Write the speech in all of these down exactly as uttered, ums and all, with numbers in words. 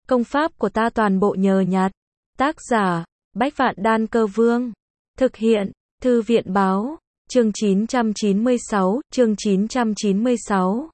Công pháp của ta toàn bộ nhờ nhặt. Tác giả, Bách Vạn Đan Cơ Vương. Thực hiện, Thư viện Báo. Chương chín trăm chín mươi sáu, chương chín trăm chín mươi sáu.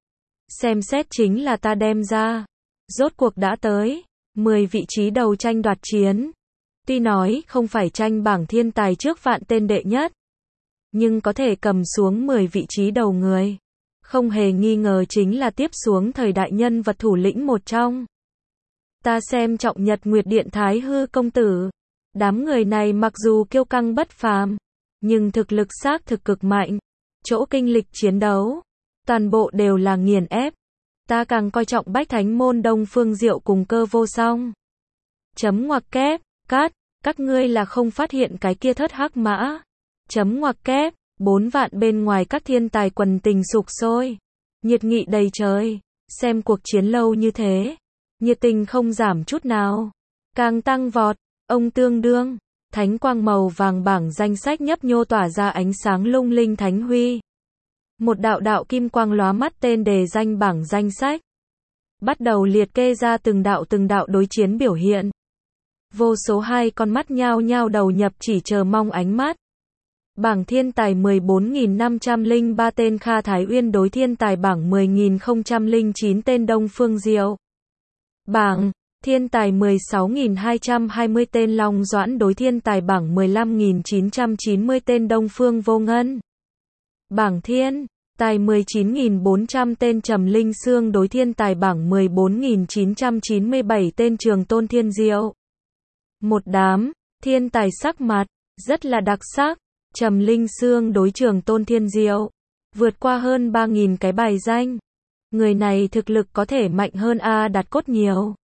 Xem xét chính là ta đem ra. Rốt cuộc đã tới. mười vị trí đầu tranh đoạt chiến. Tuy nói không phải tranh bảng thiên tài trước vạn tên đệ nhất, nhưng có thể cầm xuống mười vị trí đầu người. Không hề nghi ngờ chính là tiếp xuống thời đại nhân vật thủ lĩnh một trong. Ta xem trọng Nhật Nguyệt Điện Thái Hư công tử. Đám người này mặc dù kiêu căng bất phàm, nhưng thực lực xác thực cực mạnh. Chỗ kinh lịch chiến đấu, toàn bộ đều là nghiền ép. Ta càng coi trọng Bách Thánh Môn Đông Phương Diệu cùng Cơ Vô Song. Chấm ngoặc kép, cát, các ngươi là không phát hiện cái kia thất hắc mã. Chấm ngoặc kép, bốn vạn bên ngoài các thiên tài quần tình sục sôi. Nhiệt nghị đầy trời, xem cuộc chiến lâu như thế. Nhiệt tình không giảm chút nào, càng tăng vọt. Ông tương đương, thánh quang màu vàng bảng danh sách nhấp nhô tỏa ra ánh sáng lung linh thánh huy. Một đạo đạo kim quang lóa mắt tên đề danh bảng danh sách. Bắt đầu liệt kê ra từng đạo từng đạo đối chiến biểu hiện. Vô số hai con mắt nhao nhao đầu nhập chỉ chờ mong ánh mắt. Bảng thiên tài mười bốn nghìn năm trăm lẻ ba tên Kha Thái Uyên đối thiên tài bảng mười nghìn không trăm lẻ chín tên Đông Phương Diệu. Bảng thiên tài mười sáu nghìn hai trăm hai mươi tên Long Doãn đối thiên tài bảng mười lăm nghìn chín trăm chín mươi tên Đông Phương Vô Ngân. Bảng thiên tài mười chín nghìn bốn trăm tên Trầm Linh Sương đối thiên tài bảng mười bốn nghìn chín trăm chín mươi bảy tên Trường Tôn Thiên Diệu. Một đám thiên tài sắc mặt rất là đặc sắc. Trầm Linh Sương đối Trường Tôn Thiên Diệu, vượt qua hơn ba nghìn cái bài danh. Người này thực lực có thể mạnh hơn A Đạt Cốt nhiều.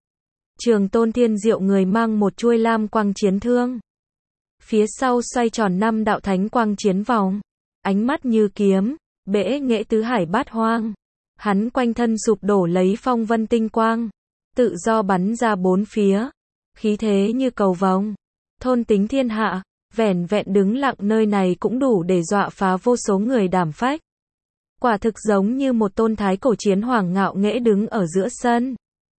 Trường Tôn Thiên Diệu người mang một chuôi lam quang chiến thương. Phía sau xoay tròn năm đạo thánh quang chiến vòng. Ánh mắt như kiếm, bẽ nghệ tứ hải bát hoang. Hắn quanh thân sụp đổ lấy phong vân tinh quang. Tự do bắn ra bốn phía. Khí thế như cầu vồng. Thôn tính thiên hạ, vẻn vẹn đứng lặng nơi này cũng đủ để dọa phá vô số người đảm phách. Quả thực giống như một tôn thái cổ chiến hoàng ngạo nghễ đứng ở giữa sân.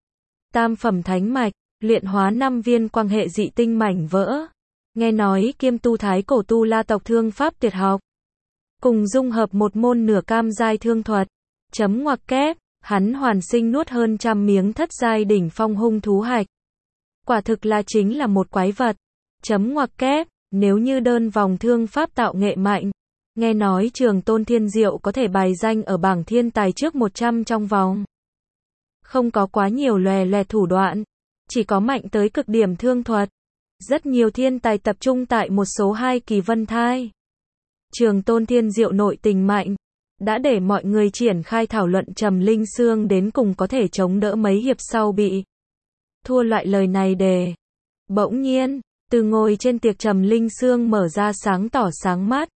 Tam phẩm thánh mạch, luyện hóa năm viên quang hệ dị tinh mảnh vỡ. Nghe nói kiêm tu thái cổ tu la tộc thương pháp tuyệt học. Cùng dung hợp một môn nửa cam giai thương thuật. Chấm ngoặc kép, hắn hoàn sinh nuốt hơn trăm miếng thất giai đỉnh phong hung thú hạch. Quả thực là chính là một quái vật. Chấm ngoặc kép, nếu như đơn vòng thương pháp tạo nghệ mạnh. Nghe nói Trường Tôn Thiên Diệu có thể bài danh ở bảng thiên tài trước một trăm trong vòng. Không có quá nhiều lòe loẹt thủ đoạn, chỉ có mạnh tới cực điểm thương thuật. Rất nhiều thiên tài tập trung tại một số hai kỳ vân thai. Trường Tôn Thiên Diệu nội tình mạnh, đã để mọi người triển khai thảo luận Trầm Linh Sương đến cùng có thể chống đỡ mấy hiệp sau bị thua loại lời này đề. Bỗng nhiên, từ ngồi trên tiệc Trầm Linh Sương mở ra sáng tỏ sáng mát.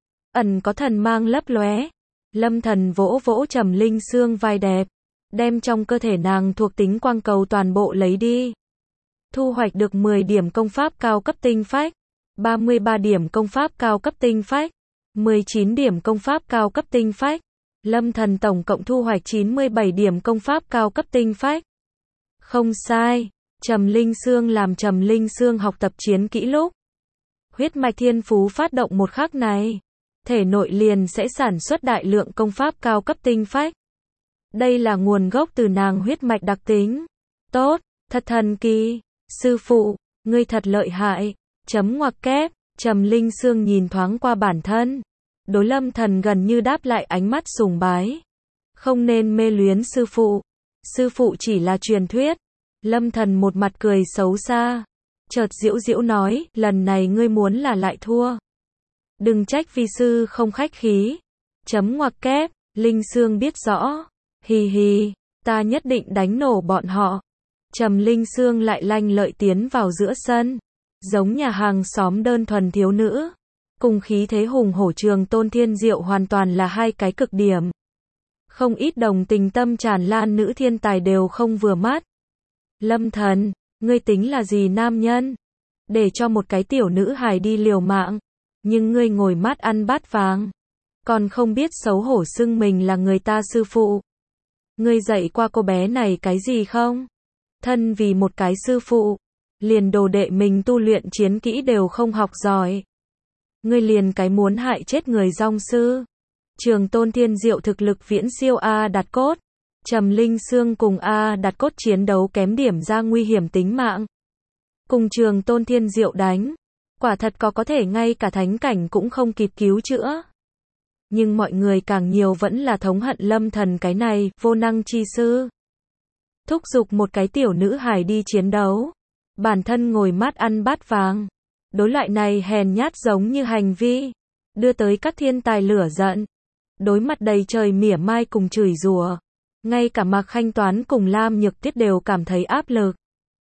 Ẩn có thần mang lấp lóe. Lâm Thần vỗ vỗ Trầm Linh Sương vai đẹp, đem trong cơ thể nàng thuộc tính quang cầu toàn bộ lấy đi. Thu hoạch được mười điểm công pháp cao cấp tinh phách, ba mươi ba điểm công pháp cao cấp tinh phách, mười chín điểm công pháp cao cấp tinh phách. Lâm Thần tổng cộng thu hoạch chín mươi bảy điểm công pháp cao cấp tinh phách. Không sai, Trầm Linh Sương làm Trầm Linh Sương học tập chiến kỹ lúc huyết mạch thiên phú phát động một khắc này, thể nội liền sẽ sản xuất đại lượng công pháp cao cấp tinh phách. Đây là nguồn gốc từ nàng huyết mạch đặc tính. Tốt, thật thần kỳ. Sư phụ, ngươi thật lợi hại. Chấm ngoặc kép, Trầm Linh Sương nhìn thoáng qua bản thân. Đối Lâm Thần gần như đáp lại ánh mắt sùng bái. Không nên mê luyến sư phụ. Sư phụ chỉ là truyền thuyết. Lâm Thần một mặt cười xấu xa. Chợt giễu giễu nói, lần này ngươi muốn là lại thua. Đừng trách vi sư không khách khí. Chấm ngoặc kép, Linh Sương biết rõ. Hì hì, ta nhất định đánh nổ bọn họ. Trầm Linh Sương lại lanh lợi tiến vào giữa sân. Giống nhà hàng xóm đơn thuần thiếu nữ. Cùng khí thế hùng hổ Trường Tôn Thiên Diệu hoàn toàn là hai cái cực điểm. Không ít đồng tình tâm tràn lan nữ thiên tài đều không vừa mắt. Lâm Thần, ngươi tính là gì nam nhân? Để cho một cái tiểu nữ hài đi liều mạng. Nhưng ngươi ngồi mát ăn bát vàng. Còn không biết xấu hổ xưng mình là người ta sư phụ. Ngươi dạy qua cô bé này cái gì không? Thân vì một cái sư phụ, liền đồ đệ mình tu luyện chiến kỹ đều không học giỏi. Ngươi liền cái muốn hại chết người dòng sư. Trường Tôn Thiên Diệu thực lực viễn siêu A Đạt Cốt. Trầm Linh Xương cùng A Đạt Cốt chiến đấu kém điểm ra nguy hiểm tính mạng. Cùng Trường Tôn Thiên Diệu đánh, quả thật có có thể ngay cả thánh cảnh cũng không kịp cứu chữa. Nhưng mọi người càng nhiều vẫn là thống hận Lâm Thần cái này, vô năng chi sư. Thúc giục một cái tiểu nữ hài đi chiến đấu. Bản thân ngồi mát ăn bát vàng. Đối loại này hèn nhát giống như hành vi. Đưa tới các thiên tài lửa giận. Đối mặt đầy trời mỉa mai cùng chửi rủa. Ngay cả Mạc Khanh Toán cùng Lam Nhược Tiết đều cảm thấy áp lực.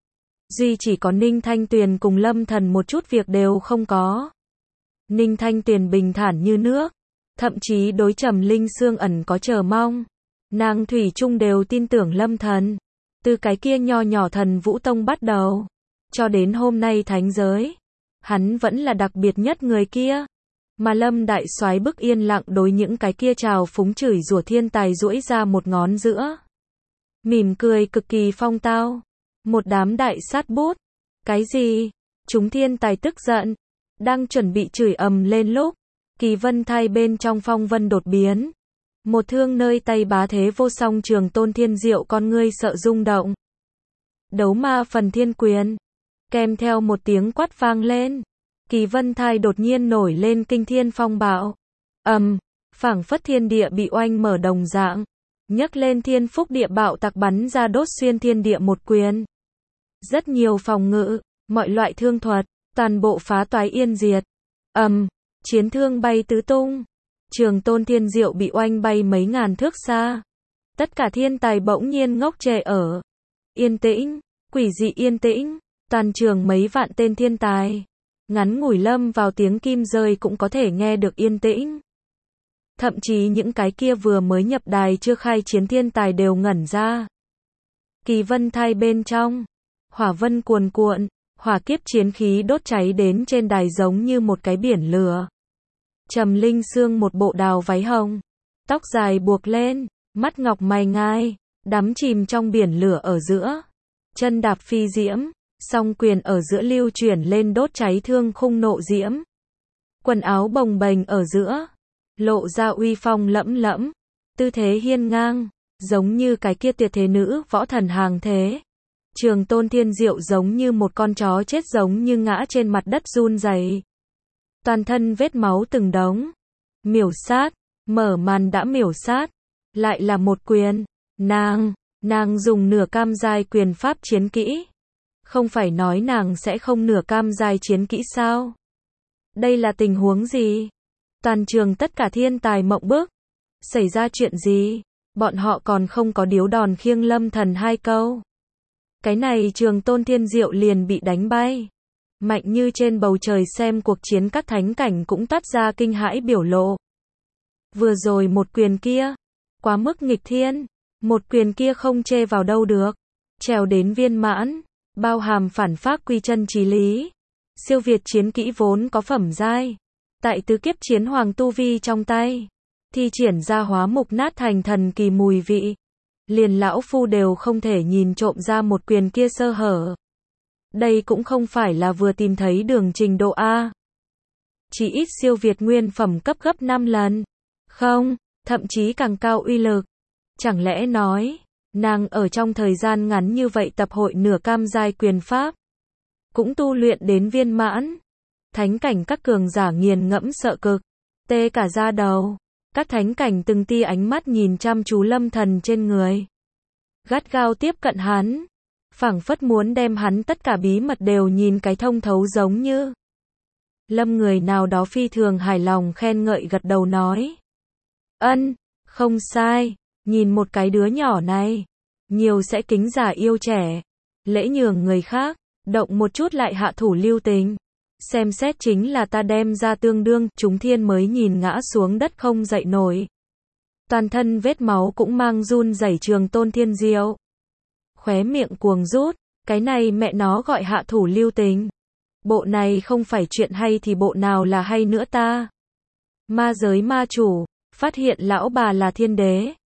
Duy chỉ có Ninh Thanh Tuyền cùng Lâm Thần một chút việc đều không có. Ninh Thanh Tuyền bình thản như nước. Thậm chí đối Trầm Linh Xương ẩn có chờ mong. Nàng thủy chung đều tin tưởng Lâm Thần. Từ cái kia nho nhỏ Thần Vũ Tông bắt đầu. Cho đến hôm nay thánh giới. Hắn vẫn là đặc biệt nhất người kia. Mà Lâm Đại Soái bức yên lặng đối những cái kia trào phúng chửi rủa thiên tài duỗi ra một ngón giữa. Mỉm cười cực kỳ phong tao. Một đám đại sát bút. Cái gì? Chúng thiên tài tức giận. Đang chuẩn bị chửi ầm lên lúc. Kỳ Vân Thai bên trong phong vân đột biến. Một thương nơi tay bá thế vô song Trường Tôn Thiên Diệu con ngươi sợ rung động. Đấu ma phần thiên quyền. Kèm theo một tiếng quát vang lên. Kỳ Vân Thai đột nhiên nổi lên kinh thiên phong bạo. Ầm, um, phảng phất thiên địa bị oanh mở đồng dạng. Nhấc lên thiên phúc địa bạo tạc bắn ra đốt xuyên thiên địa một quyền. Rất nhiều phòng ngự, mọi loại thương thuật, toàn bộ phá toái yên diệt. Ầm, um, chiến thương bay tứ tung. Trường Tôn Thiên Diệu bị oanh bay mấy ngàn thước xa. Tất cả thiên tài bỗng nhiên ngốc trệ ở. Yên tĩnh, quỷ dị yên tĩnh, toàn trường mấy vạn tên thiên tài. Ngắn ngủi lâm vào tiếng kim rơi cũng có thể nghe được yên tĩnh. Thậm chí những cái kia vừa mới nhập đài chưa khai chiến thiên tài đều ngẩn ra. Kỳ Vân Thai bên trong, hỏa vân cuồn cuộn, hỏa kiếp chiến khí đốt cháy đến trên đài giống như một cái biển lửa. Trầm Linh Xương một bộ đào váy hồng, tóc dài buộc lên, mắt ngọc mày ngai, đắm chìm trong biển lửa ở giữa. Chân đạp phi diễm, song quyền ở giữa lưu chuyển lên đốt cháy thương khung nộ diễm. Quần áo bồng bềnh ở giữa, lộ ra uy phong lẫm lẫm, tư thế hiên ngang, giống như cái kia tuyệt thế nữ võ thần hàng thế. Trường Tôn Thiên Diệu giống như một con chó chết giống như ngã trên mặt đất run rẩy. Toàn thân vết máu từng đống. Miểu sát, mở màn đã miểu sát. Lại là một quyền. Nàng, nàng dùng nửa cam giai quyền pháp chiến kỹ. Không phải nói nàng sẽ không nửa cam giai chiến kỹ sao? Đây là tình huống gì? Toàn trường tất cả thiên tài mộng bức. Xảy ra chuyện gì? Bọn họ còn không có điếu đòn khiêng Lâm Thần hai câu. Cái này Trường Tôn Thiên Diệu liền bị đánh bay. Mạnh như trên bầu trời xem cuộc chiến các thánh cảnh cũng toát ra kinh hãi biểu lộ. Vừa rồi một quyền kia, quá mức nghịch thiên, một quyền kia không chê vào đâu được. Trèo đến viên mãn, bao hàm phản phác quy chân trí lý. Siêu việt chiến kỹ vốn có phẩm giai. Tại tứ kiếp chiến hoàng tu vi trong tay, thi triển ra hóa mục nát thành thần kỳ mùi vị. Liền lão phu đều không thể nhìn trộm ra một quyền kia sơ hở. Đây cũng không phải là vừa tìm thấy đường trình độ A. Chỉ ít siêu việt nguyên phẩm cấp gấp năm lần. Không, thậm chí càng cao uy lực. Chẳng lẽ nói, nàng ở trong thời gian ngắn như vậy tập hội nửa cam giai quyền pháp. Cũng tu luyện đến viên mãn. Thánh cảnh các cường giả nghiền ngẫm sợ cực. Tê cả da đầu. Các thánh cảnh từng tia ánh mắt nhìn chăm chú Lâm Thần trên người. Gắt gao tiếp cận hắn. Phảng phất muốn đem hắn tất cả bí mật đều nhìn cái thông thấu giống như. Lâm người nào đó phi thường hài lòng khen ngợi gật đầu nói. Ân, không sai, nhìn một cái đứa nhỏ này. Nhiều sẽ kính giả yêu trẻ. Lễ nhường người khác, động một chút lại hạ thủ lưu tình. Xem xét chính là ta đem ra tương đương, chúng thiên mới nhìn ngã xuống đất không dậy nổi. Toàn thân vết máu cũng mang run rẩy Trường Tôn Thiên Diệu. Khóe miệng cuồng rút, cái này mẹ nó gọi hạ thủ lưu tình. Bộ này không phải chuyện hay thì bộ nào là hay nữa ta. Ma giới ma chủ, phát hiện lão bà là thiên đế.